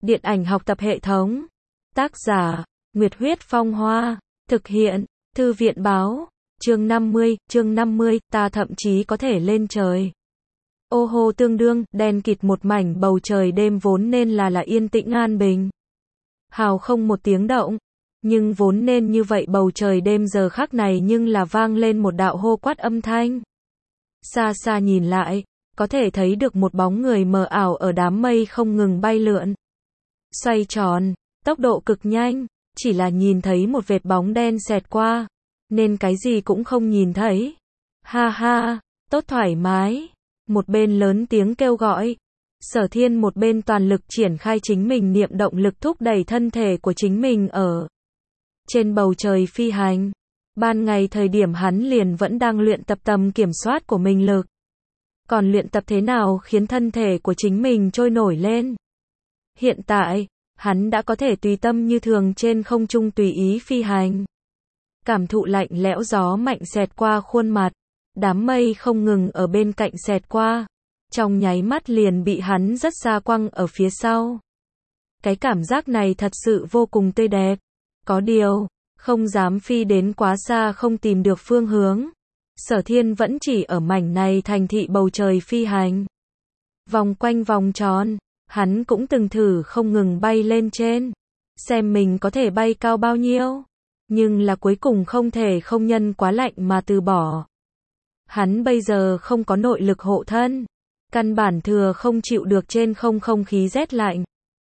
Điện ảnh học tập hệ thống. Tác giả, Nguyệt Huyết Phong Hoa. Thực hiện, Thư viện Báo. Chương 50, ta thậm chí có thể lên trời. Ô hô tương đương, đen kịt một mảnh bầu trời đêm vốn nên là yên tĩnh an bình. Hào không một tiếng động. Nhưng vốn nên như vậy bầu trời đêm giờ khắc này nhưng là vang lên một đạo hô quát âm thanh. Xa xa nhìn lại, có thể thấy được một bóng người mờ ảo ở đám mây không ngừng bay lượn. Xoay tròn, tốc độ cực nhanh, chỉ là nhìn thấy một vệt bóng đen xẹt qua, nên cái gì cũng không nhìn thấy. Ha ha, tốt thoải mái. Một bên lớn tiếng kêu gọi. Sở Thiên một bên toàn lực triển khai chính mình niệm động lực thúc đẩy thân thể của chính mình ở trên bầu trời phi hành. Ban ngày thời điểm hắn liền vẫn đang luyện tập tầm kiểm soát của mình lực. Còn luyện tập thế nào khiến thân thể của chính mình trôi nổi lên. Hiện tại, hắn đã có thể tùy tâm như thường trên không trung tùy ý phi hành. Cảm thụ lạnh lẽo gió mạnh xẹt qua khuôn mặt. Đám mây không ngừng ở bên cạnh xẹt qua. Trong nháy mắt liền bị hắn rất xa quăng ở phía sau. Cái cảm giác này thật sự vô cùng tươi đẹp. Có điều, không dám phi đến quá xa không tìm được phương hướng. Sở Thiên vẫn chỉ ở mảnh này thành thị bầu trời phi hành. Vòng quanh vòng tròn, hắn cũng từng thử không ngừng bay lên trên. Xem mình có thể bay cao bao nhiêu. Nhưng là cuối cùng không thể không nhân quá lạnh mà từ bỏ. Hắn bây giờ không có nội lực hộ thân. Căn bản thừa không chịu được trên không khí rét lạnh.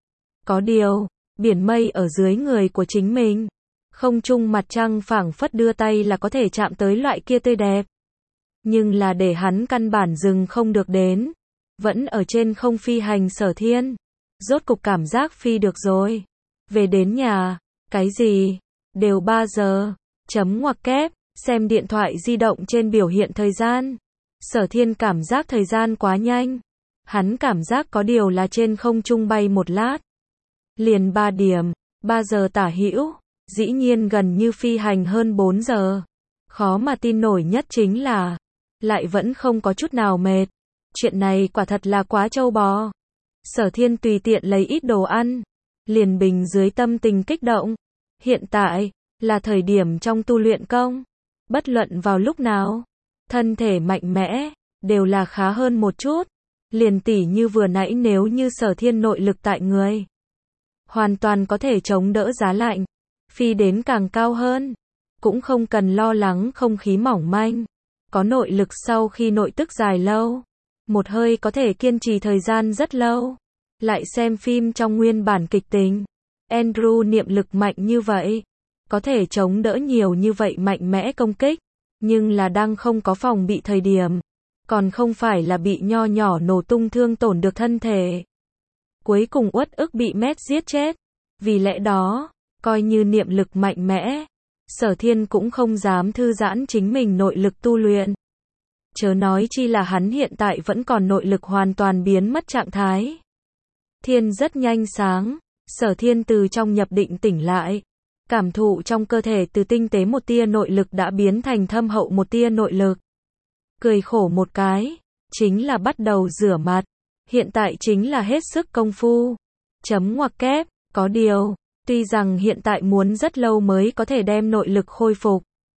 Có điều, biển mây ở dưới người của chính mình. Không trung mặt trăng phảng phất đưa tay là có thể chạm tới loại kia tươi đẹp. Nhưng là để hắn căn bản dừng không được đến. Vẫn ở trên không phi hành Sở Thiên. Rốt cục cảm giác phi được rồi. Về đến nhà, cái gì? Đều 3 giờ. Chấm ngoặc kép, xem điện thoại di động trên biểu hiện thời gian. Sở Thiên cảm giác thời gian quá nhanh. Hắn cảm giác có điều là trên không trung bay một lát. Liền 3 điểm, 3 giờ tả hữu. Dĩ nhiên gần như phi hành hơn 4 giờ. Khó mà tin nổi nhất chính là lại vẫn không có chút nào mệt. Chuyện này quả thật là quá trâu bò. Sở Thiên tùy tiện lấy ít đồ ăn. Liền bình dưới tâm tình kích động. Hiện tại, là thời điểm trong tu luyện công. Bất luận vào lúc nào, thân thể mạnh mẽ, đều là khá hơn một chút. Liền tỉ như vừa nãy nếu như Sở Thiên nội lực tại người. Hoàn toàn có thể chống đỡ giá lạnh. Phi đến càng cao hơn. Cũng không cần lo lắng không khí mỏng manh. Có nội lực sau khi nội tức dài lâu. Một hơi có thể kiên trì thời gian rất lâu. Lại xem phim trong nguyên bản kịch tính. Andrew niệm lực mạnh như vậy. Có thể chống đỡ nhiều như vậy mạnh mẽ công kích. Nhưng là đang không có phòng bị thời điểm. Còn không phải là bị nho nhỏ nổ tung thương tổn được thân thể. Cuối cùng uất ức bị mét giết chết. Vì lẽ đó, coi như niệm lực mạnh mẽ. Sở Thiên cũng không dám thư giãn chính mình nội lực tu luyện. Chớ nói chi là hắn hiện tại vẫn còn nội lực hoàn toàn biến mất trạng thái. Thiên rất nhanh sáng. Sở Thiên từ trong nhập định tỉnh lại. Cảm thụ trong cơ thể từ tinh tế một tia nội lực đã biến thành thâm hậu một tia nội lực. Cười khổ một cái. Chính là bắt đầu rửa mặt. Hiện tại chính là hết sức công phu. Chấm ngoặc kép. Có điều, tuy rằng hiện tại muốn rất lâu mới có thể đem nội lực khôi phục.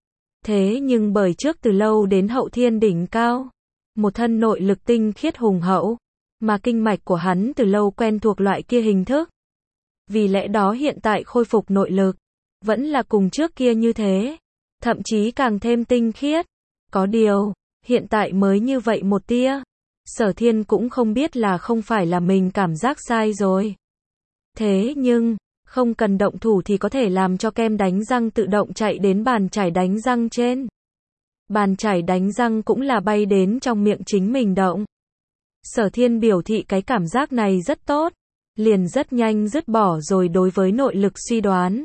Thế nhưng bởi trước từ lâu đến hậu thiên đỉnh cao. Một thân nội lực tinh khiết hùng hậu. Mà kinh mạch của hắn từ lâu quen thuộc loại kia hình thức. Vì lẽ đó hiện tại khôi phục nội lực. Vẫn là cùng trước kia như thế. Thậm chí càng thêm tinh khiết. Có điều, hiện tại mới như vậy một tia. Sở Thiên cũng không biết là không phải là mình cảm giác sai rồi. Thế nhưng, không cần động thủ thì có thể làm cho kem đánh răng tự động chạy đến bàn chải đánh răng trên. Bàn chải đánh răng cũng là bay đến trong miệng chính mình động. Sở Thiên biểu thị cái cảm giác này rất tốt. Liền rất nhanh dứt bỏ rồi đối với nội lực suy đoán.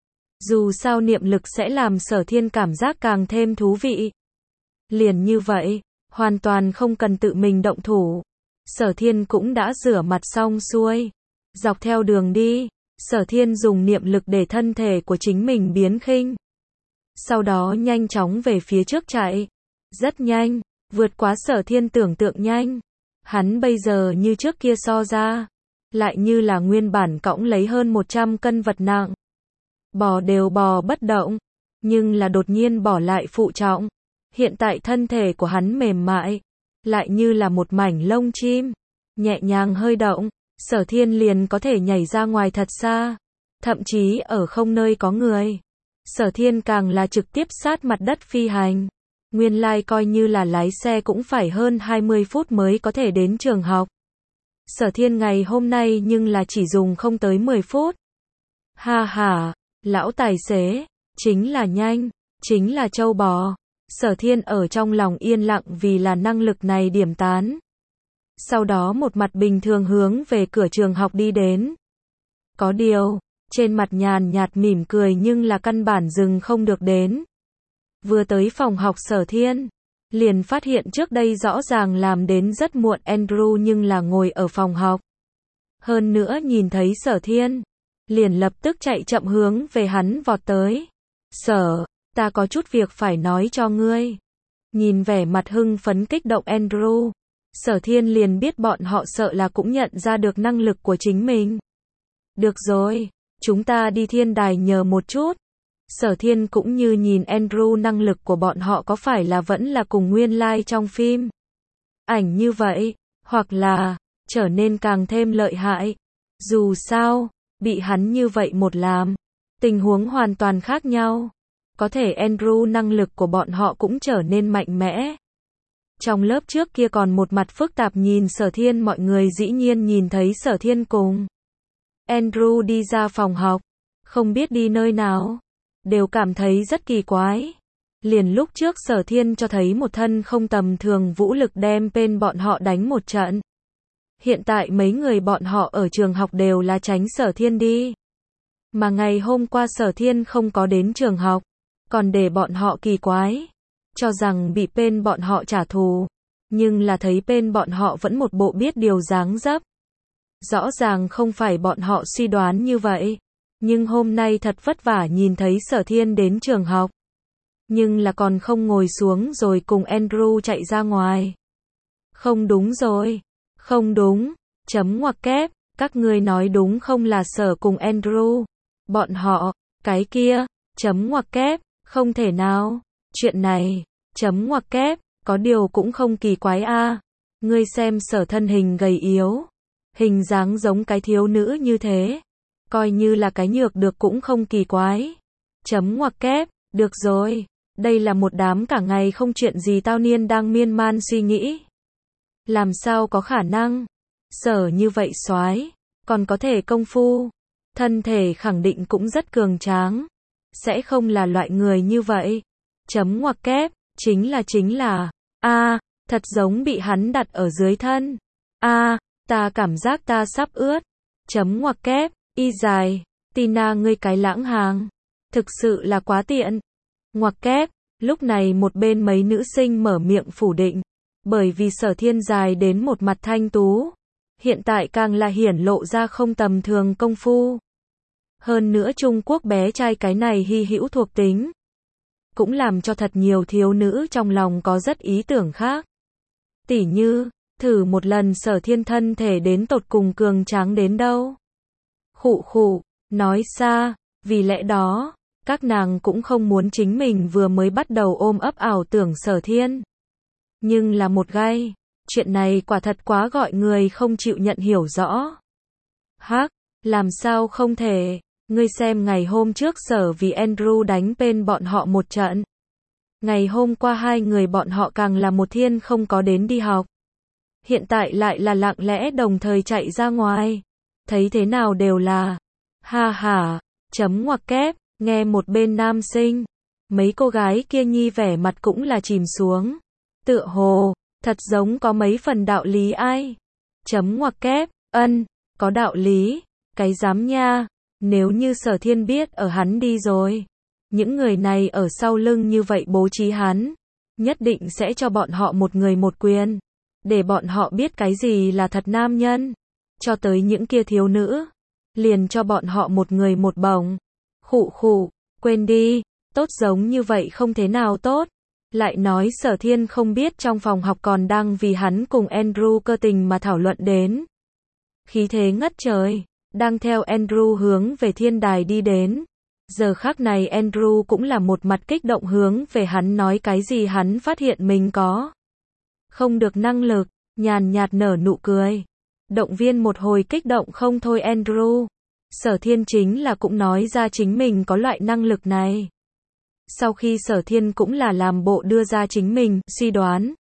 Dù sao niệm lực sẽ làm Sở Thiên cảm giác càng thêm thú vị. Liền như vậy, hoàn toàn không cần tự mình động thủ. Sở Thiên cũng đã rửa mặt xong xuôi. Dọc theo đường đi, Sở Thiên dùng niệm lực để thân thể của chính mình biến khinh. Sau đó nhanh chóng về phía trước chạy. Rất nhanh, vượt quá Sở Thiên tưởng tượng nhanh. Hắn bây giờ như trước kia so ra. lại như là nguyên bản cõng lấy hơn 100 cân vật nặng. Bò đều bò bất động, nhưng là đột nhiên bỏ lại phụ trọng. Hiện tại thân thể của hắn mềm mại, lại như là một mảnh lông chim, nhẹ nhàng hơi động, Sở Thiên liền có thể nhảy ra ngoài thật xa, thậm chí ở không nơi có người. Sở Thiên càng là trực tiếp sát mặt đất phi hành. Nguyên lai coi như là lái xe cũng phải hơn 20 phút mới có thể đến trường học. Sở Thiên ngày hôm nay nhưng là chỉ dùng không tới 10 phút. Ha ha, lão tài xế, chính là nhanh, chính là trâu bò. Sở Thiên ở trong lòng yên lặng vì là năng lực này điểm tán. Sau đó một mặt bình thường hướng về cửa trường học đi đến. Có điều, trên mặt nhàn nhạt mỉm cười nhưng là căn bản dừng không được đến. Vừa tới phòng học Sở Thiên, liền phát hiện trước đây rõ ràng làm đến rất muộn Andrew nhưng là ngồi ở phòng học. Hơn nữa nhìn thấy Sở Thiên, liền lập tức chạy chậm hướng về hắn vọt tới. Sở, ta có chút việc phải nói cho ngươi. Nhìn vẻ mặt hưng phấn kích động Andrew, Sở Thiên liền biết bọn họ sợ là cũng nhận ra được năng lực của chính mình. Được rồi, chúng ta đi thiên đài nhờ một chút. Sở Thiên cũng như nhìn Andrew năng lực của bọn họ có phải là vẫn là cùng nguyên lai trong phim ảnh như vậy, hoặc là trở nên càng thêm lợi hại. Dù sao, bị hắn như vậy một làm, tình huống hoàn toàn khác nhau. Có thể Andrew năng lực của bọn họ cũng trở nên mạnh mẽ. Trong lớp trước kia còn một mặt phức tạp nhìn Sở Thiên, mọi người dĩ nhiên nhìn thấy Sở Thiên cùng Andrew đi ra phòng học, không biết đi nơi nào, đều cảm thấy rất kỳ quái. Liền lúc trước Sở Thiên cho thấy một thân không tầm thường vũ lực đem bên bọn họ đánh một trận. Hiện tại mấy người bọn họ ở trường học đều là tránh Sở Thiên đi. Mà ngày hôm qua Sở Thiên không có đến trường học, còn để bọn họ kỳ quái, cho rằng bị bên bọn họ trả thù, nhưng là thấy bên bọn họ vẫn một bộ biết điều dáng dấp. Rõ ràng không phải bọn họ suy đoán như vậy, nhưng hôm nay thật vất vả nhìn thấy Sở Thiên đến trường học, nhưng là còn không ngồi xuống rồi cùng Andrew chạy ra ngoài. Không đúng rồi, không đúng, chấm ngoặc kép, các ngươi nói đúng không là Sở cùng Andrew, bọn họ, cái kia, chấm ngoặc kép, không thể nào, chuyện này, chấm ngoặc kép, có điều cũng không kỳ quái a. Ngươi xem Sở thân hình gầy yếu, hình dáng giống cái thiếu nữ như thế, coi như là cái nhược được cũng không kỳ quái. Chấm ngoặc kép, được rồi, đây là một đám cả ngày không chuyện gì tao niên đang miên man suy nghĩ. Làm sao có khả năng, Sở như vậy soái, còn có thể công phu, thân thể khẳng định cũng rất cường tráng, sẽ không là loại người như vậy. Chấm ngoặc kép, chính là, thật giống bị hắn đặt ở dưới thân. Ta cảm giác ta sắp ướt. Chấm ngoặc kép, y dài, Tina ngươi cái lãng hàng, thực sự là quá tiện. Ngoặc kép, lúc này một bên mấy nữ sinh mở miệng phủ định, bởi vì Sở Thiên dài đến một mặt thanh tú, hiện tại càng là hiển lộ ra không tầm thường công phu. Hơn nữa Trung Quốc bé trai cái này hy hữu thuộc tính, cũng làm cho thật nhiều thiếu nữ trong lòng có rất ý tưởng khác. Tỉ như, thử một lần Sở Thiên thân thể đến tột cùng cường tráng đến đâu. Khụ khụ, nói xa, vì lẽ đó, các nàng cũng không muốn chính mình vừa mới bắt đầu ôm ấp ảo tưởng Sở Thiên. Nhưng là một gai, chuyện này quả thật quá gọi người không chịu nhận hiểu rõ. Hắc, làm sao không thể, ngươi xem ngày hôm trước Sở vì Andrew đánh bên bọn họ một trận. Ngày hôm qua hai người bọn họ càng là một thiên không có đến đi học. Hiện tại lại là lặng lẽ đồng thời chạy ra ngoài. Thấy thế nào đều là, ha ha, chấm ngoặc kép, nghe một bên nam sinh. Mấy cô gái kia nhi vẻ mặt cũng là chìm xuống. Tựa hồ, thật giống có mấy phần đạo lý ai. Chấm ngoặc kép, có đạo lý, cái dám nha. Nếu như Sở Thiên biết ở hắn đi rồi, những người này ở sau lưng như vậy bố trí hắn, nhất định sẽ cho bọn họ một người một quyền, để bọn họ biết cái gì là thật nam nhân. Cho tới những kia thiếu nữ, liền cho bọn họ một người một bổng. Khụ khụ, quên đi, tốt giống như vậy không thế nào tốt. Lại nói Sở Thiên không biết trong phòng học còn đang vì hắn cùng Andrew cơ tình mà thảo luận đến. khí thế ngất trời, đang theo Andrew hướng về thiên đài đi đến. Giờ khắc này Andrew cũng là một mặt kích động hướng về hắn nói cái gì hắn phát hiện mình có không được năng lực, nhàn nhạt nở nụ cười. Động viên một hồi kích động không thôi Andrew. Sở Thiên chính là cũng nói ra chính mình có loại năng lực này. Sau khi Sở Thiên cũng là làm bộ đưa ra chính mình suy đoán.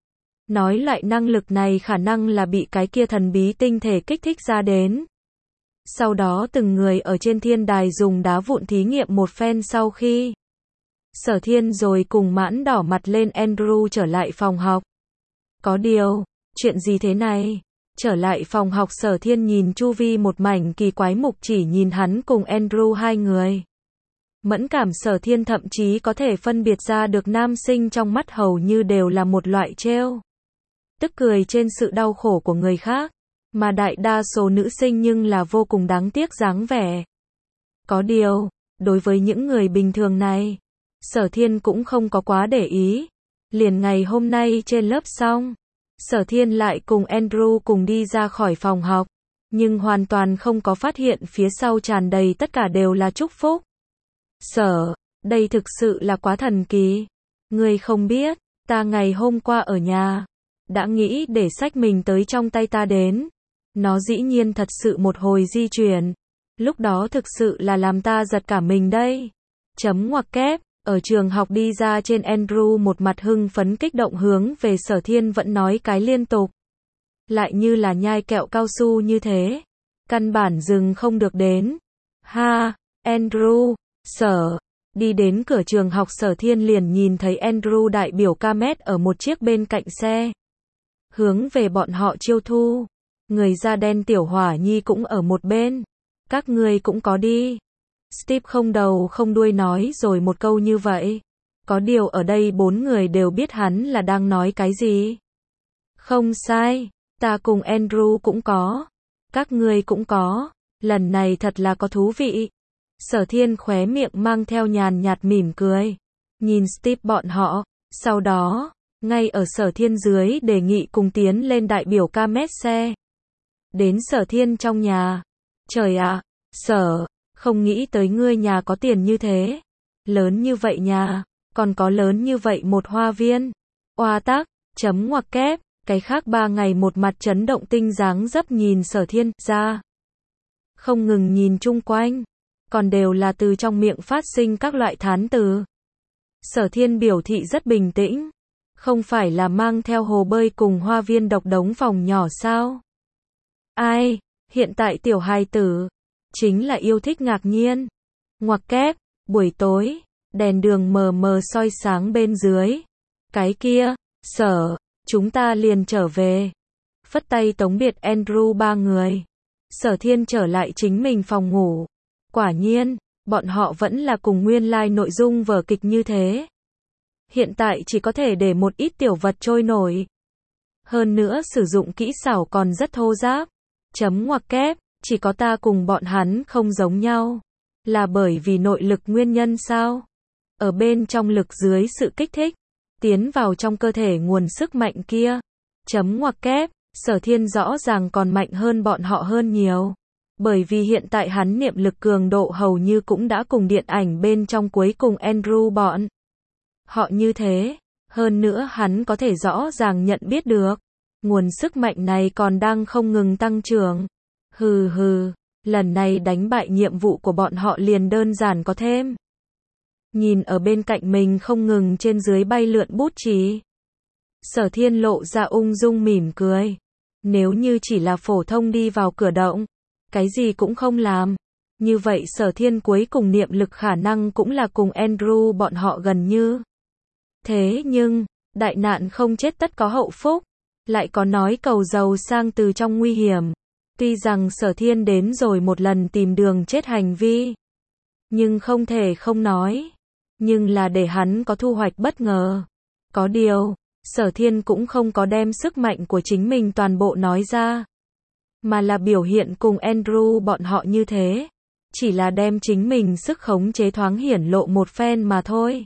Nói loại năng lực này khả năng là bị cái kia thần bí tinh thể kích thích ra đến. Sau đó từng người ở trên thiên đài dùng đá vụn thí nghiệm một phen sau khi Sở Thiên rồi cùng mãn đỏ mặt lên Andrew trở lại phòng học. Có điều, chuyện gì thế này? Trở lại phòng học Sở Thiên nhìn chu vi một mảnh kỳ quái mục chỉ nhìn hắn cùng Andrew hai người. Mẫn cảm Sở Thiên thậm chí có thể phân biệt ra được nam sinh trong mắt hầu như đều là một loại trêu tức cười trên sự đau khổ của người khác, mà đại đa số nữ sinh nhưng là vô cùng đáng tiếc dáng vẻ. Có điều, đối với những người bình thường này, Sở Thiên cũng không có quá để ý. Liền ngày hôm nay trên lớp xong, Sở Thiên lại cùng Andrew cùng đi ra khỏi phòng học, nhưng hoàn toàn không có phát hiện phía sau tràn đầy tất cả đều là chúc phúc. Sở, đây thực sự là quá thần kỳ. Ngươi không biết, ta ngày hôm qua ở nhà, đã nghĩ để xách mình tới trong tay ta đến. Nó dĩ nhiên thật sự một hồi di chuyển. Lúc đó thực sự là làm ta giật cả mình đây. Chấm ngoặc kép, ở trường học đi ra trên Andrew một mặt hưng phấn kích động hướng về Sở Thiên vẫn nói cái liên tục. Lại như là nhai kẹo cao su như thế. Căn bản dừng không được đến. Ha, Andrew, Sở. Đi đến cửa trường học Sở Thiên liền nhìn thấy Andrew đại biểu Camet ở một chiếc bên cạnh xe. Hướng về bọn họ chiêu thu. Người da đen tiểu hỏa nhi cũng ở một bên. Các ngươi cũng có đi. Steve không đầu không đuôi nói rồi một câu như vậy. Có điều ở đây bốn người đều biết hắn là đang nói cái gì. Không sai, ta cùng Andrew cũng có. Các ngươi cũng có. Lần này thật là có thú vị. Sở Thiên khóe miệng mang theo nhàn nhạt mỉm cười. Nhìn Steve bọn họ. Sau đó, ngay ở Sở Thiên dưới đề nghị cùng tiến lên đại biểu Camet xe. Đến Sở Thiên trong nhà. Trời ạ, Sở, không nghĩ tới ngươi nhà có tiền như thế. Lớn như vậy nhà, còn có lớn như vậy một hoa viên. Oa tắc, chấm ngoặc kép, cái khác 3 ngày một mặt chấn động tinh dáng dấp nhìn Sở Thiên ra. Không ngừng nhìn chung quanh, còn đều là từ trong miệng phát sinh các loại thán từ. Sở Thiên biểu thị rất bình tĩnh. Không phải là mang theo hồ bơi cùng hoa viên độc đống phòng nhỏ sao? Ai, hiện tại tiểu hài tử, chính là yêu thích ngạc nhiên. Ngoặc kép, buổi tối, đèn đường mờ mờ soi sáng bên dưới. Cái kia, Sở, chúng ta liền trở về. Phất tay tống biệt Andrew 3 người. Sở Thiên trở lại chính mình phòng ngủ. Quả nhiên, bọn họ vẫn là cùng nguyên lai nội dung vở kịch như thế. Hiện tại chỉ có thể để một ít tiểu vật trôi nổi. Hơn nữa sử dụng kỹ xảo còn rất thô ráp. Chấm ngoặc kép, chỉ có ta cùng bọn hắn không giống nhau. Là bởi vì nội lực nguyên nhân sao? Ở bên trong lực dưới sự kích thích, tiến vào trong cơ thể nguồn sức mạnh kia. Chấm ngoặc kép, Sở Thiên rõ ràng còn mạnh hơn bọn họ hơn nhiều. Bởi vì hiện tại hắn niệm lực cường độ hầu như cũng đã cùng điện ảnh bên trong cuối cùng Andrew bọn họ như thế. Hơn nữa hắn có thể rõ ràng nhận biết được. Nguồn sức mạnh này còn đang không ngừng tăng trưởng. Hừ hừ, lần này đánh bại nhiệm vụ của bọn họ liền đơn giản có thêm. Nhìn ở bên cạnh mình không ngừng trên dưới bay lượn bút chì. Sở Thiên lộ ra ung dung mỉm cười. Nếu như chỉ là phổ thông đi vào cửa động, cái gì cũng không làm. Như vậy Sở Thiên cuối cùng niệm lực khả năng cũng là cùng Andrew bọn họ gần như. Thế nhưng, đại nạn không chết tất có hậu phúc. Lại có nói cầu giàu sang từ trong nguy hiểm. Tuy rằng Sở Thiên đến rồi một lần tìm đường chết hành vi. Nhưng không thể không nói. Nhưng là để hắn có thu hoạch bất ngờ. Có điều, Sở Thiên cũng không có đem sức mạnh của chính mình toàn bộ nói ra. Mà là biểu hiện cùng Andrew bọn họ như thế. Chỉ là đem chính mình sức khống chế thoáng hiển lộ một phen mà thôi.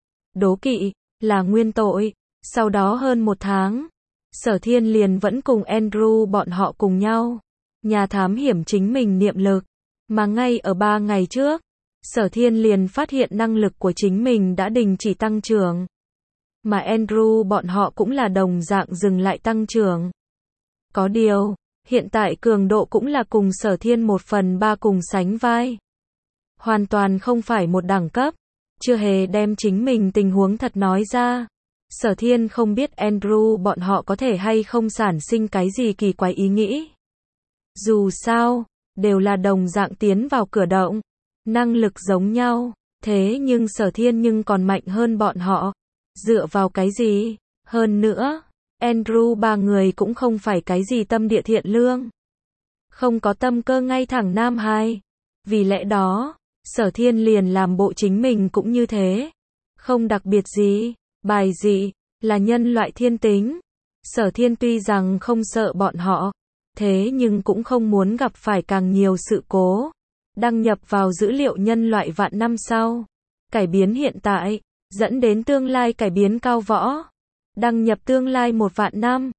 Đố kỵ, là nguyên tội. Sau đó hơn 1 tháng, Sở Thiên liền vẫn cùng Andrew bọn họ cùng nhau. nhà thám hiểm chính mình niệm lực. Mà ngay ở 3 ngày trước, Sở Thiên liền phát hiện năng lực của chính mình đã đình chỉ tăng trưởng. Mà Andrew bọn họ cũng là đồng dạng dừng lại tăng trưởng. Có điều, hiện tại cường độ cũng là cùng Sở Thiên 1/3 cùng sánh vai. Hoàn toàn không phải một đẳng cấp. Chưa hề đem chính mình tình huống thật nói ra. Sở Thiên không biết Andrew bọn họ có thể hay không sản sinh cái gì kỳ quái ý nghĩ. Dù sao, đều là đồng dạng tiến vào cửa động. Năng lực giống nhau. Thế nhưng Sở Thiên nhưng còn mạnh hơn bọn họ. Dựa vào cái gì? Hơn nữa, Andrew 3 người cũng không phải cái gì tâm địa thiện lương. Không có tâm cơ ngay thẳng nam hai. Vì lẽ đó, Sở Thiên liền làm bộ chính mình cũng như thế. Không đặc biệt gì, bài dị, là nhân loại thiên tính. Sở Thiên tuy rằng không sợ bọn họ, thế nhưng cũng không muốn gặp phải càng nhiều sự cố. Đăng nhập vào dữ liệu nhân loại vạn năm sau. Cải biến hiện tại, dẫn đến tương lai cải biến cao võ. Đăng nhập tương lai 1 vạn năm.